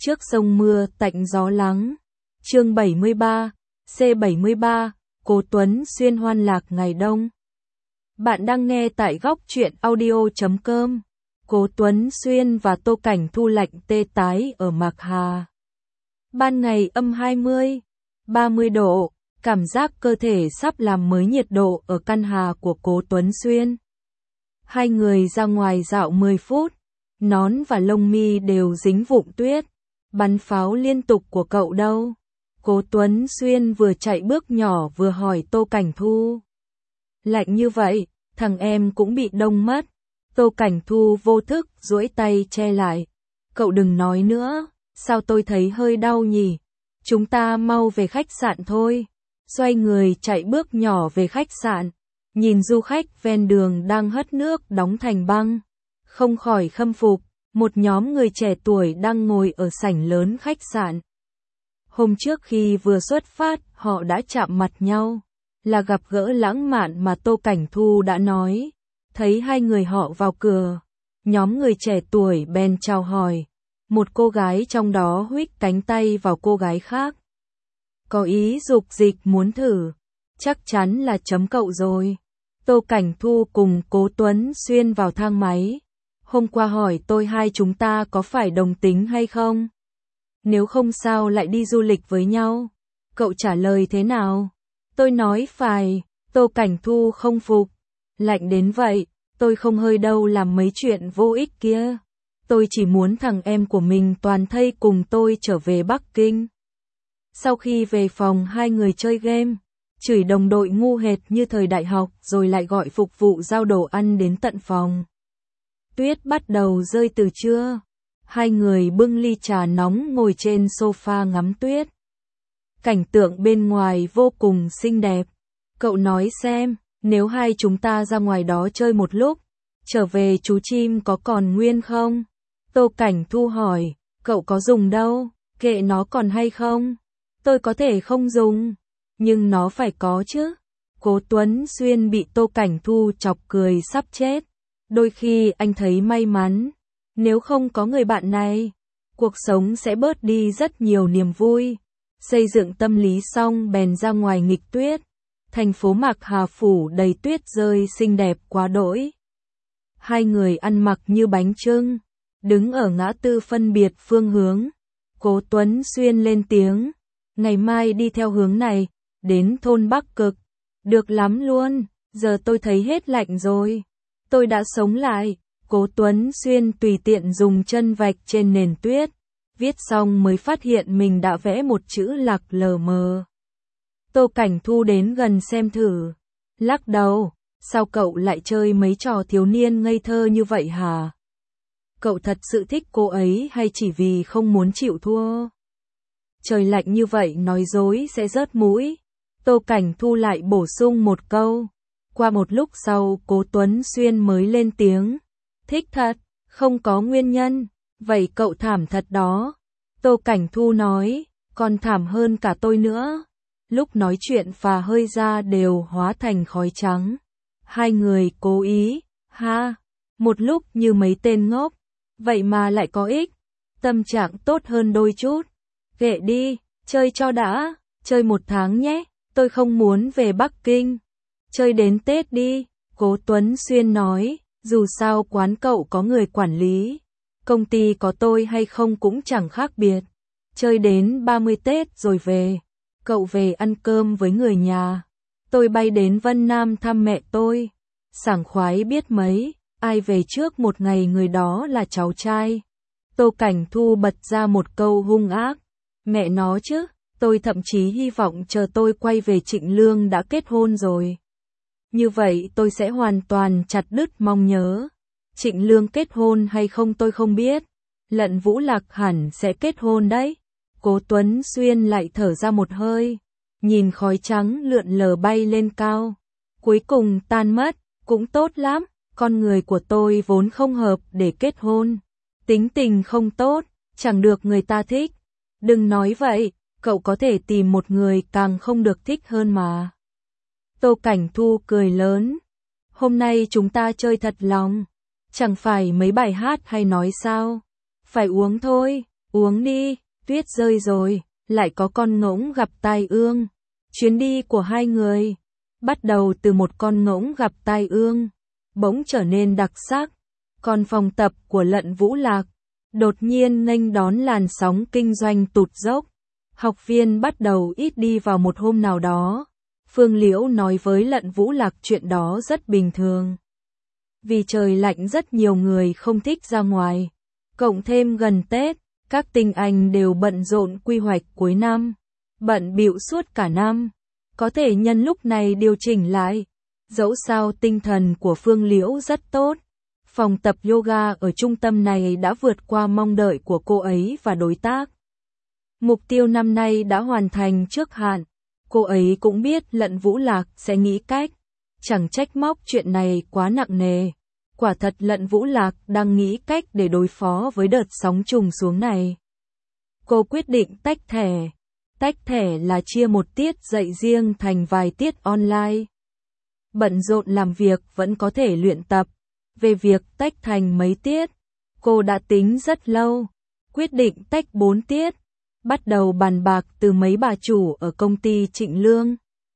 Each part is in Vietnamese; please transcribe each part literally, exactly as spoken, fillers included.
Trước sông mưa tạnh gió lắng. Chương bảy mươi ba, C bảy mươi ba, Cố Tuấn Xuyên hoan lạc ngày đông. Bạn đang nghe tại góc truyện audio chấm com. Cố Tuấn Xuyên và Tô Cảnh Thu lạnh tê tái ở Mạc Hà. Ban ngày âm hai mươi, ba mươi độ, cảm giác cơ thể sắp làm mới nhiệt độ ở căn hà của Cố Tuấn Xuyên. Hai người ra ngoài dạo mười phút, nón và lông mi đều dính vụn tuyết, bắn pháo liên tục của cậu đâu. Cố Tuấn Xuyên vừa chạy bước nhỏ vừa hỏi Tô Cảnh Thu. Lạnh như vậy, thằng em cũng bị đông mất. Tô Cảnh Thu vô thức duỗi tay che lại. Cậu đừng nói nữa, sao tôi thấy hơi đau nhỉ? Chúng ta mau về khách sạn thôi. Xoay người chạy bước nhỏ về khách sạn, nhìn du khách ven đường đang hất nước đóng thành băng. Không khỏi khâm phục, một nhóm người trẻ tuổi đang ngồi ở sảnh lớn khách sạn. Hôm trước khi vừa xuất phát, họ đã chạm mặt nhau, là gặp gỡ lãng mạn mà Tô Cảnh Thu đã nói. Thấy hai người họ vào cửa, nhóm người trẻ tuổi bèn chào hỏi. Một cô gái trong đó huých cánh tay vào cô gái khác. Có ý dục dịch muốn thử, chắc chắn là chấm cậu rồi. Tô Cảnh Thu cùng Cố Tuấn Xuyên vào thang máy. Hôm qua hỏi tôi hai chúng ta có phải đồng tính hay không? Nếu không sao lại đi du lịch với nhau? Cậu trả lời thế nào? Tôi nói phải. Tô Cảnh Thu không phục. Lạnh đến vậy, tôi không hơi đâu làm mấy chuyện vô ích kia. Tôi chỉ muốn thằng em của mình toàn thây cùng tôi trở về Bắc Kinh. Sau khi về phòng hai người chơi game, chửi đồng đội ngu hệt như thời đại học rồi lại gọi phục vụ giao đồ ăn đến tận phòng. Tuyết bắt đầu rơi từ trưa. Hai người bưng ly trà nóng ngồi trên sofa ngắm tuyết. Cảnh tượng bên ngoài vô cùng xinh đẹp. Cậu nói xem, nếu hai chúng ta ra ngoài đó chơi một lúc, trở về chú chim có còn nguyên không? Tô Cảnh Thu hỏi, cậu có dùng đâu, kệ nó còn hay không? Tôi có thể không dùng, nhưng nó phải có chứ. Cố Tuấn Xuyên bị Tô Cảnh Thu chọc cười sắp chết. Đôi khi anh thấy may mắn, nếu không có người bạn này, cuộc sống sẽ bớt đi rất nhiều niềm vui. Xây dựng tâm lý xong bèn ra ngoài nghịch tuyết. Thành phố Mạc Hà phủ đầy tuyết rơi xinh đẹp quá đỗi. Hai người ăn mặc như bánh chưng, đứng ở ngã tư phân biệt phương hướng. Cố Tuấn Xuyên lên tiếng, ngày mai đi theo hướng này, đến thôn Bắc Cực. Được lắm luôn, giờ tôi thấy hết lạnh rồi. Tôi đã sống lại. Cố Tuấn Xuyên tùy tiện dùng chân vạch trên nền tuyết. Viết xong mới phát hiện mình đã vẽ một chữ lạc lờ mờ. Tô Cảnh Thu đến gần xem thử. Lắc đầu, sao cậu lại chơi mấy trò thiếu niên ngây thơ như vậy hả? Cậu thật sự thích cô ấy hay chỉ vì không muốn chịu thua? Trời lạnh như vậy nói dối sẽ rớt mũi. Tô Cảnh Thu lại bổ sung một câu. Qua một lúc sau Cố Tuấn Xuyên mới lên tiếng. Thích thật, không có nguyên nhân. Vậy cậu thảm thật đó. Tô Cảnh Thu nói, còn thảm hơn cả tôi nữa. Lúc nói chuyện phà hơi ra đều hóa thành khói trắng. Hai người cố ý, ha, một lúc như mấy tên ngốc. Vậy mà lại có ích. Tâm trạng tốt hơn đôi chút. Kệ đi, chơi cho đã, chơi một tháng nhé. Tôi không muốn về Bắc Kinh. Chơi đến Tết đi, Cố Tuấn Xuyên nói, dù sao quán cậu có người quản lý. Công ty có tôi hay không cũng chẳng khác biệt. Chơi đến ba mươi Tết rồi về. Cậu về ăn cơm với người nhà. Tôi bay đến Vân Nam thăm mẹ tôi. Sảng khoái biết mấy, ai về trước một ngày người đó là cháu trai. Tô Cảnh Thu bật ra một câu hung ác. Mẹ nó chứ, tôi thậm chí hy vọng chờ tôi quay về Trịnh Lương đã kết hôn rồi. Như vậy tôi sẽ hoàn toàn chặt đứt mong nhớ. Trịnh Lương kết hôn hay không tôi không biết. Lận Vũ Lạc hẳn sẽ kết hôn đấy. Cố Tuấn Xuyên lại thở ra một hơi. Nhìn khói trắng lượn lờ bay lên cao. Cuối cùng tan mất, cũng tốt lắm. Con người của tôi vốn không hợp để kết hôn. Tính tình không tốt, chẳng được người ta thích. Đừng nói vậy, cậu có thể tìm một người càng không được thích hơn mà. Tô Cảnh Thu cười lớn. Hôm nay chúng ta chơi thật lòng. Chẳng phải mấy bài hát hay nói sao? Phải uống thôi. Uống đi, tuyết rơi rồi, lại có con ngỗng gặp tai ương. Chuyến đi của hai người, bắt đầu từ một con ngỗng gặp tai ương, bỗng trở nên đặc sắc. Còn phòng tập của Lận Vũ Lạc, đột nhiên nghênh đón làn sóng kinh doanh tụt dốc. Học viên bắt đầu ít đi vào một hôm nào đó. Phương Liễu nói với Lận Vũ Lạc chuyện đó rất bình thường. Vì trời lạnh rất nhiều người không thích ra ngoài. Cộng thêm gần Tết, các tinh anh đều bận rộn quy hoạch cuối năm. Bận bịu suốt cả năm. Có thể nhân lúc này điều chỉnh lại. Dẫu sao tinh thần của Phương Liễu rất tốt. Phòng tập yoga ở trung tâm này đã vượt qua mong đợi của cô ấy và đối tác. Mục tiêu năm nay đã hoàn thành trước hạn. Cô ấy cũng biết Lận Vũ Lạc sẽ nghĩ cách. Chẳng trách móc chuyện này quá nặng nề. Quả thật Lận Vũ Lạc đang nghĩ cách để đối phó với đợt sóng trùng xuống này. Cô quyết định tách thẻ. Tách thẻ là chia một tiết dạy riêng thành vài tiết online. Bận rộn làm việc vẫn có thể luyện tập. Về việc tách thành mấy tiết, cô đã tính rất lâu. Quyết định tách bốn tiết. Bắt đầu bàn bạc từ mấy bà chủ ở công ty Trịnh Lương.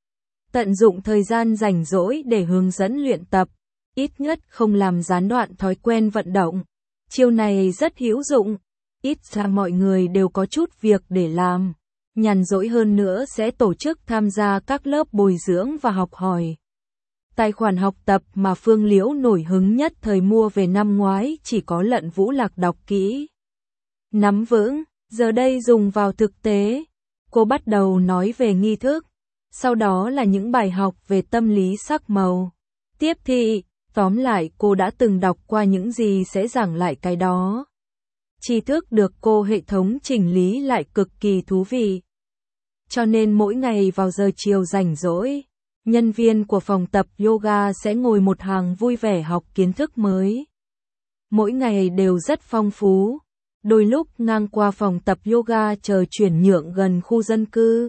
Tận dụng thời gian rảnh rỗi để hướng dẫn luyện tập. Ít nhất không làm gián đoạn thói quen vận động. Chiêu này rất hữu dụng. Ít ra mọi người đều có chút việc để làm. Nhàn rỗi hơn nữa sẽ tổ chức tham gia các lớp bồi dưỡng và học hỏi. Tài khoản học tập mà Phương Liễu nổi hứng nhất thời mua về năm ngoái chỉ có Lận Vũ Lạc đọc kỹ. Nắm vững, giờ đây dùng vào thực tế. Cô bắt đầu nói về nghi thức. Sau đó là những bài học về tâm lý sắc màu. Tiếp thị, tóm lại cô đã từng đọc qua những gì sẽ giảng lại cái đó. Tri thức được cô hệ thống chỉnh lý lại cực kỳ thú vị. Cho nên mỗi ngày vào giờ chiều rảnh rỗi, nhân viên của phòng tập yoga sẽ ngồi một hàng vui vẻ học kiến thức mới. Mỗi ngày đều rất phong phú. Đôi lúc ngang qua phòng tập yoga chờ chuyển nhượng gần khu dân cư.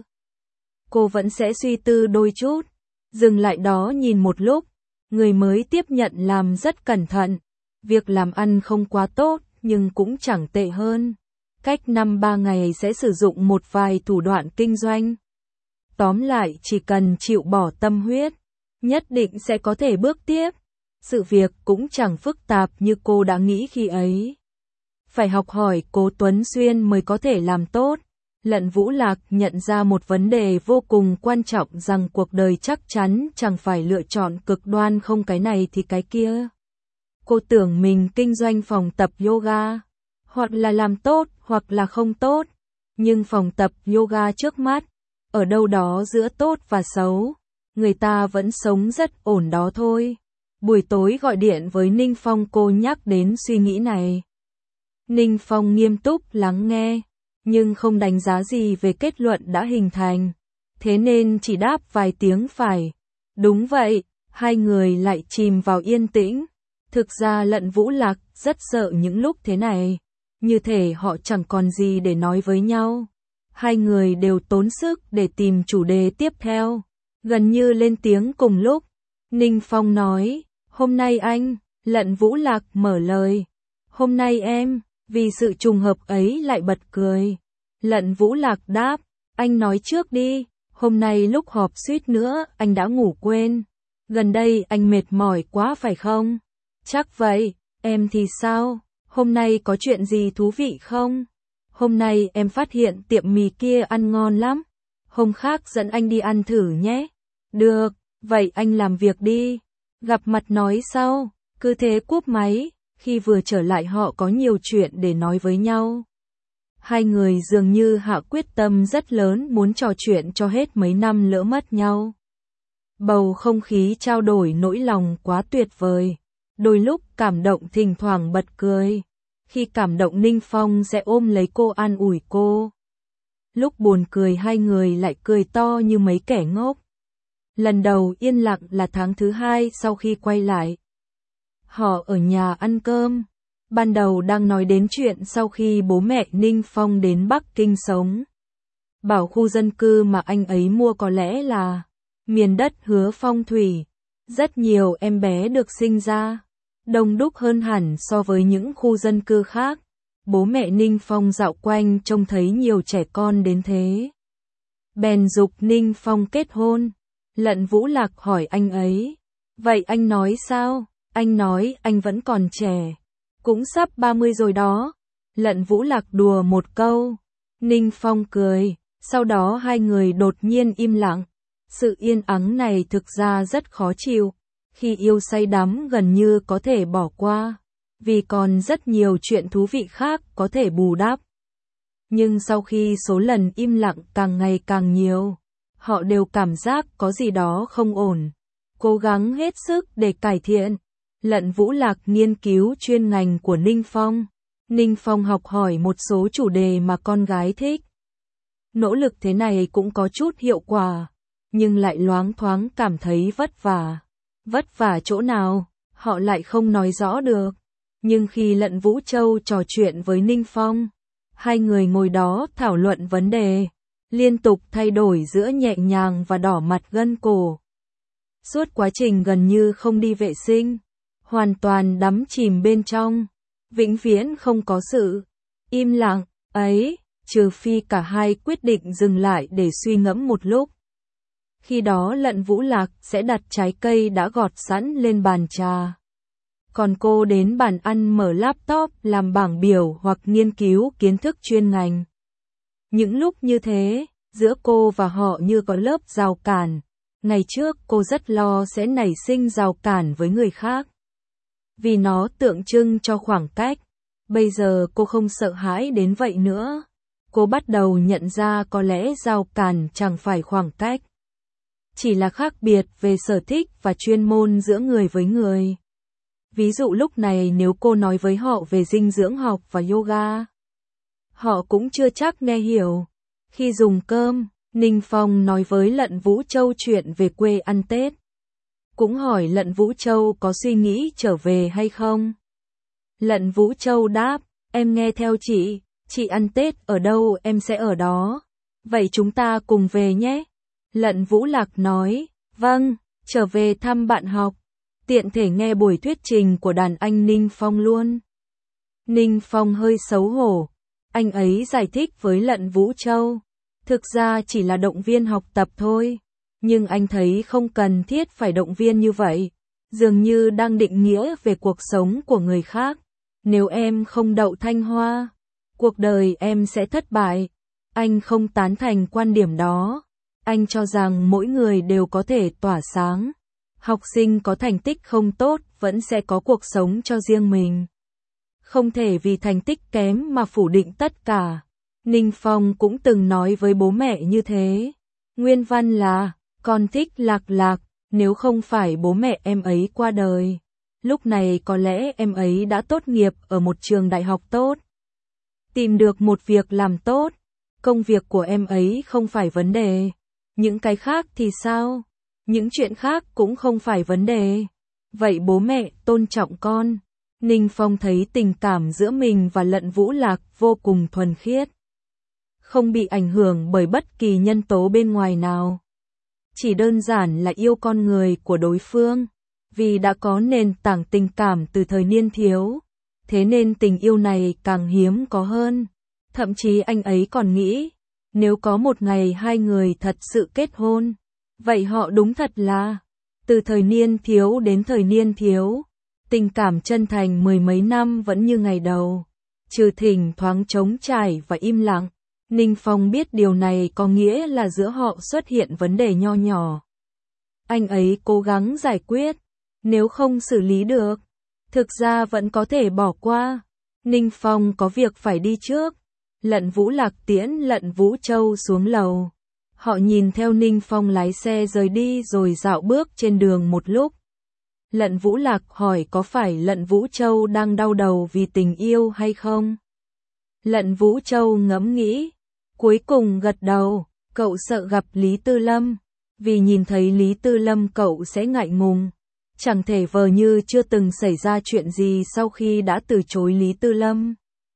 Cô vẫn sẽ suy tư đôi chút. Dừng lại đó nhìn một lúc. Người mới tiếp nhận làm rất cẩn thận. Việc làm ăn không quá tốt, nhưng cũng chẳng tệ hơn. Cách năm ba ngày sẽ sử dụng một vài thủ đoạn kinh doanh. Tóm lại chỉ cần chịu bỏ tâm huyết, nhất định sẽ có thể bước tiếp. Sự việc cũng chẳng phức tạp như cô đã nghĩ khi ấy. Phải học hỏi Cố Tuấn Xuyên mới có thể làm tốt. Lận Vũ Lạc nhận ra một vấn đề vô cùng quan trọng rằng cuộc đời chắc chắn chẳng phải lựa chọn cực đoan không cái này thì cái kia. Cô tưởng mình kinh doanh phòng tập yoga, hoặc là làm tốt hoặc là không tốt. Nhưng phòng tập yoga trước mắt, ở đâu đó giữa tốt và xấu, người ta vẫn sống rất ổn đó thôi. Buổi tối gọi điện với Ninh Phong cô nhắc đến suy nghĩ này. Ninh Phong nghiêm túc lắng nghe, nhưng không đánh giá gì về kết luận đã hình thành. Thế nên chỉ đáp vài tiếng phải. Đúng vậy, hai người lại chìm vào yên tĩnh. Thực ra Lận Vũ Lạc rất sợ những lúc thế này. Như thể họ chẳng còn gì để nói với nhau. Hai người đều tốn sức để tìm chủ đề tiếp theo. Gần như lên tiếng cùng lúc. Ninh Phong nói, hôm nay anh, Lận Vũ Lạc mở lời. Hôm nay em, vì sự trùng hợp ấy lại bật cười. Lận Vũ Lạc đáp, anh nói trước đi, hôm nay lúc họp suýt nữa anh đã ngủ quên. Gần đây anh mệt mỏi quá phải không? Chắc vậy, em thì sao? Hôm nay có chuyện gì thú vị không? Hôm nay em phát hiện tiệm mì kia ăn ngon lắm. Hôm khác dẫn anh đi ăn thử nhé. Được, vậy anh làm việc đi. Gặp mặt nói sau. Cứ thế cúp máy. Khi vừa trở lại họ có nhiều chuyện để nói với nhau. Hai người dường như hạ quyết tâm rất lớn muốn trò chuyện cho hết mấy năm lỡ mất nhau. Bầu không khí trao đổi nỗi lòng quá tuyệt vời. Đôi lúc cảm động thỉnh thoảng bật cười. Khi cảm động Ninh Phong sẽ ôm lấy cô an ủi cô. Lúc buồn cười hai người lại cười to như mấy kẻ ngốc. Lần đầu yên lặng là tháng thứ hai sau khi quay lại. Họ ở nhà ăn cơm. Ban đầu đang nói đến chuyện sau khi bố mẹ Ninh Phong đến Bắc Kinh sống. Bảo khu dân cư mà anh ấy mua có lẽ là miền đất hứa phong thủy. Rất nhiều em bé được sinh ra. Đông đúc hơn hẳn so với những khu dân cư khác. bố mẹ Ninh Phong dạo quanh trông thấy nhiều trẻ con đến thế. Bèn giục Ninh Phong kết hôn. Lận Vũ Lạc hỏi anh ấy, vậy anh nói sao? Anh nói anh vẫn còn trẻ, cũng sắp ba mươi rồi đó. Lận Vũ Lạc đùa một câu. Ninh Phong cười, sau đó hai người đột nhiên im lặng. Sự yên ắng này thực ra rất khó chịu, khi yêu say đắm gần như có thể bỏ qua, vì còn rất nhiều chuyện thú vị khác có thể bù đắp. Nhưng sau khi số lần im lặng càng ngày càng nhiều, họ đều cảm giác có gì đó không ổn, cố gắng hết sức để cải thiện. Lận Vũ Lạc nghiên cứu chuyên ngành của Ninh Phong. Ninh Phong học hỏi một số chủ đề mà con gái thích. Nỗ lực thế này cũng có chút hiệu quả, nhưng lại loáng thoáng cảm thấy vất vả. Vất vả chỗ nào, họ lại không nói rõ được. Nhưng khi Lận Vũ Châu trò chuyện với Ninh Phong, hai người ngồi đó thảo luận vấn đề, liên tục thay đổi giữa nhẹ nhàng và đỏ mặt gân cổ. Suốt quá trình gần như không đi vệ sinh, hoàn toàn đắm chìm bên trong, vĩnh viễn không có sự im lặng ấy, trừ phi cả hai quyết định dừng lại để suy ngẫm một lúc. Khi đó Lận Vũ Lạc sẽ đặt trái cây đã gọt sẵn lên bàn trà. Còn cô đến bàn ăn mở laptop làm bảng biểu hoặc nghiên cứu kiến thức chuyên ngành. Những lúc như thế, giữa cô và họ như có lớp rào cản. Ngày trước cô rất lo sẽ nảy sinh rào cản với người khác, vì nó tượng trưng cho khoảng cách. Bây giờ cô không sợ hãi đến vậy nữa. Cô bắt đầu nhận ra có lẽ rào cản chẳng phải khoảng cách, chỉ là khác biệt về sở thích và chuyên môn giữa người với người. Ví dụ lúc này nếu cô nói với họ về dinh dưỡng học và yoga, họ cũng chưa chắc nghe hiểu. Khi dùng cơm, Ninh Phong nói với Lận Vũ Châu chuyện về quê ăn Tết. Cũng hỏi Lận Vũ Châu có suy nghĩ trở về hay không. Lận Vũ Châu đáp, em nghe theo chị, chị ăn Tết ở đâu em sẽ ở đó. Vậy chúng ta cùng về nhé. Lận Vũ Lạc nói, vâng, trở về thăm bạn học, tiện thể nghe buổi thuyết trình của đàn anh Ninh Phong luôn. Ninh Phong hơi xấu hổ, anh ấy giải thích với Lận Vũ Châu, thực ra chỉ là động viên học tập thôi, nhưng anh thấy không cần thiết phải động viên như vậy, dường như đang định nghĩa về cuộc sống của người khác. Nếu em không đậu Thanh Hoa, cuộc đời em sẽ thất bại. Anh không tán thành quan điểm đó. Anh cho rằng mỗi người đều có thể tỏa sáng. Học sinh có thành tích không tốt vẫn sẽ có cuộc sống cho riêng mình. Không thể vì thành tích kém mà phủ định tất cả. Ninh Phong cũng từng nói với bố mẹ như thế. Nguyên văn là, con thích Lạc Lạc, nếu không phải bố mẹ em ấy qua đời, lúc này có lẽ em ấy đã tốt nghiệp ở một trường đại học tốt, tìm được một việc làm tốt. Công việc của em ấy không phải vấn đề. Những cái khác thì sao? Những chuyện khác cũng không phải vấn đề. Vậy bố mẹ tôn trọng con. Ninh Phong thấy tình cảm giữa mình và Lận Vũ Lạc vô cùng thuần khiết, không bị ảnh hưởng bởi bất kỳ nhân tố bên ngoài nào. Chỉ đơn giản là yêu con người của đối phương, vì đã có nền tảng tình cảm từ thời niên thiếu, thế nên tình yêu này càng hiếm có hơn. Thậm chí anh ấy còn nghĩ, nếu có một ngày hai người thật sự kết hôn, vậy họ đúng thật là từ thời niên thiếu đến thời niên thiếu, tình cảm chân thành mười mấy năm vẫn như ngày đầu, trừ thỉnh thoáng trống trải và im lặng. Ninh Phong biết điều này có nghĩa là giữa họ xuất hiện vấn đề nho nhỏ. Anh ấy cố gắng giải quyết, nếu không xử lý được, thực ra vẫn có thể bỏ qua. Ninh Phong có việc phải đi trước. Lận Vũ Lạc tiễn Lận Vũ Châu xuống lầu. Họ nhìn theo Ninh Phong lái xe rời đi rồi dạo bước trên đường một lúc. Lận Vũ Lạc hỏi có phải Lận Vũ Châu đang đau đầu vì tình yêu hay không? Lận Vũ Châu ngẫm nghĩ, cuối cùng gật đầu. Cậu sợ gặp Lý Tư Lâm, vì nhìn thấy Lý Tư Lâm cậu sẽ ngại ngùng, chẳng thể vờ như chưa từng xảy ra chuyện gì sau khi đã từ chối Lý Tư Lâm.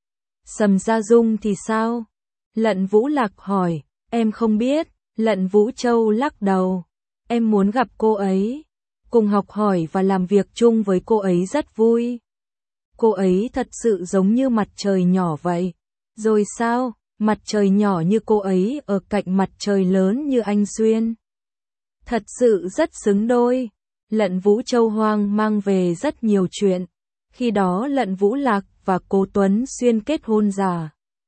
Sầm Gia Dung thì sao? Lận Vũ Lạc hỏi, em không biết. Lận Vũ Châu lắc đầu, em muốn gặp cô ấy, cùng học hỏi và làm việc chung với cô ấy rất vui. Cô ấy thật sự giống như mặt trời nhỏ vậy. Rồi sao, mặt trời nhỏ như cô ấy ở cạnh mặt trời lớn như anh Xuyên. Thật sự rất xứng đôi. Lận Vũ Châu hoang mang về rất nhiều chuyện. Khi đó Lận Vũ Lạc và Cố Tuấn Xuyên kết hôn giả.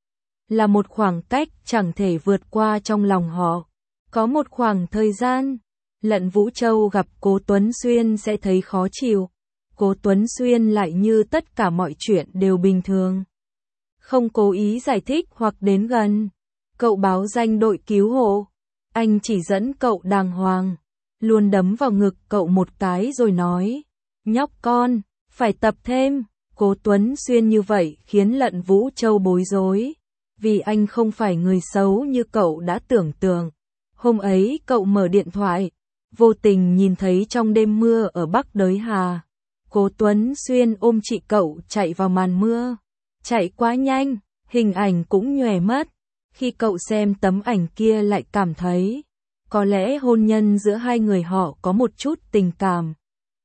Là một khoảng cách chẳng thể vượt qua trong lòng họ. Có một khoảng thời gian, Lận Vũ Châu gặp Cố Tuấn Xuyên sẽ thấy khó chịu. Cố Tuấn Xuyên lại như tất cả mọi chuyện đều bình thường. Không cố ý giải thích hoặc đến gần. Cậu báo danh đội cứu hộ. Anh chỉ dẫn cậu đàng hoàng. Luôn đấm vào ngực cậu một cái rồi nói. Nhóc con, phải tập thêm. Cố Tuấn Xuyên như vậy khiến Lận Vũ Châu bối rối. Vì anh không phải người xấu như cậu đã tưởng tượng. Hôm ấy cậu mở điện thoại. Vô tình nhìn thấy trong đêm mưa ở Bắc Đới Hà. Cố Tuấn Xuyên ôm chị cậu chạy vào màn mưa. Chạy quá nhanh, hình ảnh cũng nhòe mất. Khi cậu xem tấm ảnh kia lại cảm thấy, có lẽ hôn nhân giữa hai người họ có một chút tình cảm.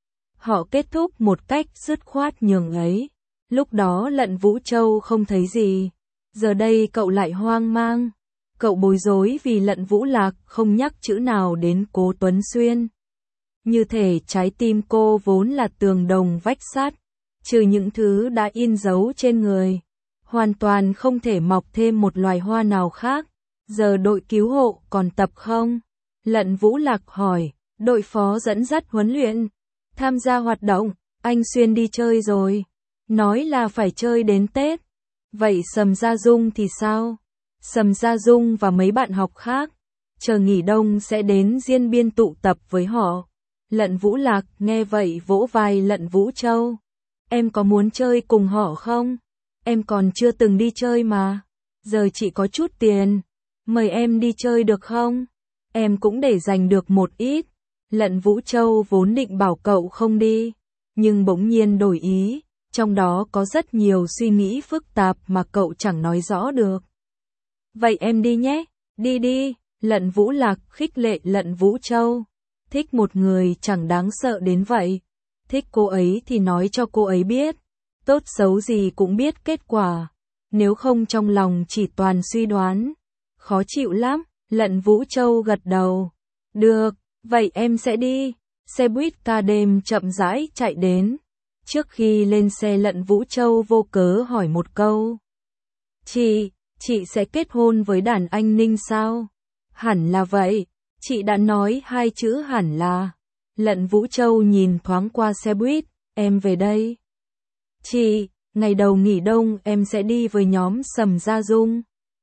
Họ kết thúc một cách dứt khoát nhường ấy. Lúc đó Lận Vũ Châu không thấy gì. Giờ đây cậu lại hoang mang. Cậu bối rối vì Lận Vũ Lạc không nhắc chữ nào đến Cố Tuấn Xuyên. Như thể trái tim cô vốn là tường đồng vách sắt, trừ những thứ đã in dấu trên người. Hoàn toàn không thể mọc thêm một loài hoa nào khác. Giờ đội cứu hộ còn tập không? Lận Vũ Lạc hỏi, đội phó dẫn dắt huấn luyện. Tham gia hoạt động, anh Xuyên đi chơi rồi. Nói là phải chơi đến Tết. Vậy Sầm Gia Dung thì sao? Sầm Gia Dung và mấy bạn học khác, chờ nghỉ đông sẽ đến Diên Biên tụ tập với họ. Lận Vũ Lạc nghe vậy vỗ vai Lận Vũ Châu. Em có muốn chơi cùng họ không? Em còn chưa từng đi chơi mà. Giờ chị có chút tiền. Mời em đi chơi được không? Em cũng để dành được một ít. Lận Vũ Châu vốn định bảo cậu không đi. Nhưng bỗng nhiên đổi ý. Trong đó có rất nhiều suy nghĩ phức tạp mà cậu chẳng nói rõ được. Vậy em đi nhé. Đi đi. Lận Vũ Lạc khích lệ Lận Vũ Châu. Thích một người chẳng đáng sợ đến vậy. Thích cô ấy thì nói cho cô ấy biết. Tốt xấu gì cũng biết kết quả. Nếu không trong lòng chỉ toàn suy đoán. Khó chịu lắm. Lận Vũ Châu gật đầu. Được, vậy em sẽ đi. Xe buýt ca đêm chậm rãi chạy đến. Trước khi lên xe Lận Vũ Châu vô cớ hỏi một câu. Chị, chị sẽ kết hôn với đàn anh Ninh sao? Hẳn là vậy. Chị đã nói hai chữ hẳn là. Lận Vũ Châu nhìn thoáng qua xe buýt. Em về đây. Chị, ngày đầu nghỉ đông em sẽ đi với nhóm Sầm Gia Dung.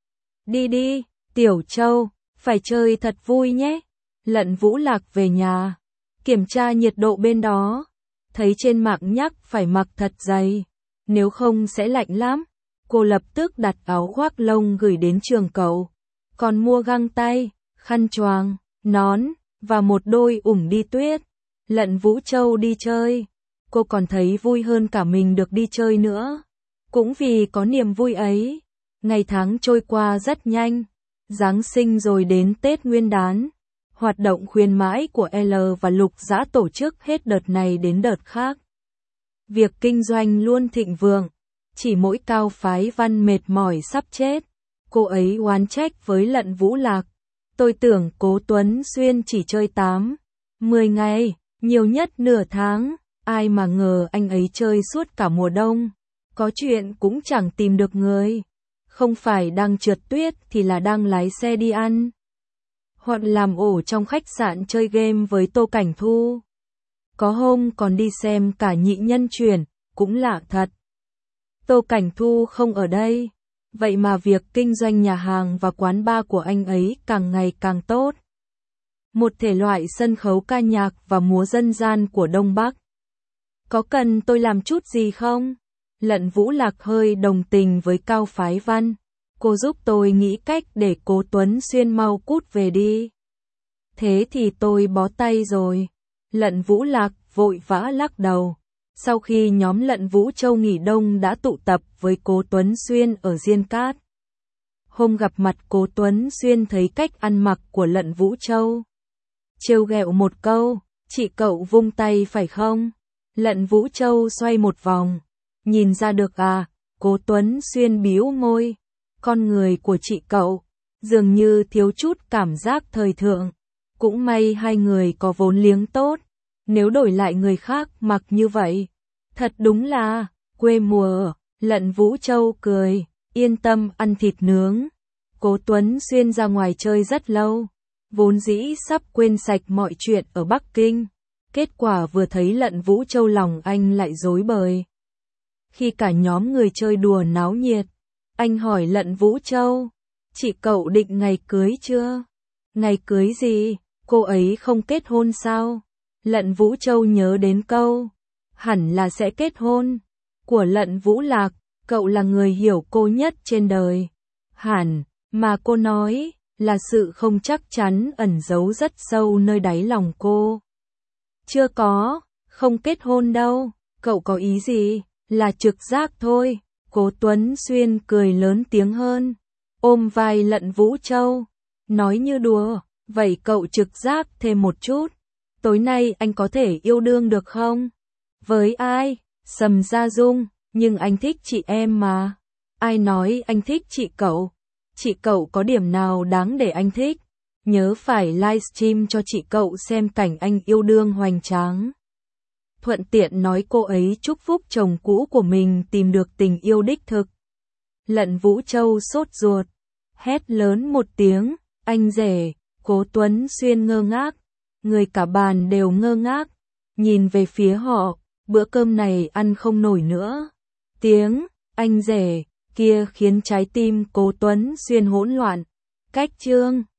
Đi đi, Tiểu Châu, phải chơi thật vui nhé. Lận Vũ Lạc về nhà. Kiểm tra nhiệt độ bên đó. Thấy trên mạng nhắc phải mặc thật dày. Nếu không sẽ lạnh lắm. Cô lập tức đặt áo khoác lông gửi đến trường cậu. Còn mua găng tay, khăn choàng, nón, và một đôi ủng đi tuyết. Lận Vũ Châu đi chơi. Cô còn thấy vui hơn cả mình được đi chơi nữa. Cũng vì có niềm vui ấy. Ngày tháng trôi qua rất nhanh. Giáng sinh rồi đến Tết Nguyên đán. Hoạt động khuyến mãi của L và Lục Dã tổ chức hết đợt này đến đợt khác. Việc kinh doanh luôn thịnh vượng. Chỉ mỗi Cao Phái Văn mệt mỏi sắp chết. Cô ấy oán trách với Lận Vũ Lạc. Tôi tưởng Cố Tuấn Xuyên chỉ chơi tám, mười ngày, nhiều nhất nửa tháng. Ai mà ngờ anh ấy chơi suốt cả mùa đông. Có chuyện cũng chẳng tìm được người. Không phải đang trượt tuyết thì là đang lái xe đi ăn. Hoặc làm ổ trong khách sạn chơi game với Tô Cảnh Thu. Có hôm còn đi xem cả Nhị Nhân Chuyển, cũng lạ thật. Tô Cảnh Thu không ở đây. Vậy mà việc kinh doanh nhà hàng và quán bar của anh ấy càng ngày càng tốt. Một thể loại sân khấu ca nhạc và múa dân gian của Đông Bắc. Có cần tôi làm chút gì không? Lận Vũ Lạc hơi đồng tình với Cao Phái Văn. Cô giúp tôi nghĩ cách để Cố Tuấn Xuyên mau cút về đi. Thế thì tôi bó tay rồi. Lận Vũ Lạc vội vã lắc đầu. Sau khi nhóm Lận Vũ Châu nghỉ đông đã tụ tập với Cố Tuấn Xuyên ở Diên Cát. Hôm gặp mặt Cố Tuấn Xuyên thấy cách ăn mặc của Lận Vũ Châu. Trêu ghẹo một câu, chị cậu vung tay phải không? Lận Vũ Châu xoay một vòng. nhìn ra được à, Cố Tuấn Xuyên bĩu môi, con người của chị cậu, dường như thiếu chút cảm giác thời thượng, cũng may hai người có vốn liếng tốt, nếu đổi lại người khác mặc như vậy, thật đúng là, quê mùa, Lận Vũ Châu cười, yên tâm ăn thịt nướng. Cố Tuấn Xuyên ra ngoài chơi rất lâu, vốn dĩ sắp quên sạch mọi chuyện ở Bắc Kinh, kết quả vừa thấy Lận Vũ Châu lòng anh lại rối bời. Khi cả nhóm người chơi đùa náo nhiệt, anh hỏi Lận Vũ Châu, chị cậu định ngày cưới chưa? Ngày cưới gì? Cô ấy không kết hôn sao? Lận Vũ Châu nhớ đến câu, hẳn là sẽ kết hôn, của Lận Vũ Lạc, cậu là người hiểu cô nhất trên đời. Hẳn, mà cô nói, là sự không chắc chắn ẩn giấu rất sâu nơi đáy lòng cô. Chưa có, không kết hôn đâu, cậu có ý gì? Là trực giác thôi. Cố Tuấn Xuyên cười lớn tiếng hơn, ôm vai Lận Vũ Châu, nói như đùa, vậy cậu trực giác thêm một chút, tối nay anh có thể yêu đương được không? Với ai? Sầm Gia Dung, nhưng anh thích chị em mà. Ai nói anh thích chị cậu? Chị cậu có điểm nào đáng để anh thích? Nhớ phải livestream cho chị cậu xem cảnh anh yêu đương hoành tráng. Thuận tiện nói cô ấy chúc phúc chồng cũ của mình tìm được tình yêu đích thực. Lận Vũ Châu sốt ruột, hét lớn một tiếng, anh rể. Cố Tuấn Xuyên ngơ ngác, người cả bàn đều ngơ ngác, nhìn về phía họ, bữa cơm này ăn không nổi nữa. Tiếng, anh rể, kia khiến trái tim Cố Tuấn Xuyên hỗn loạn. Cách chương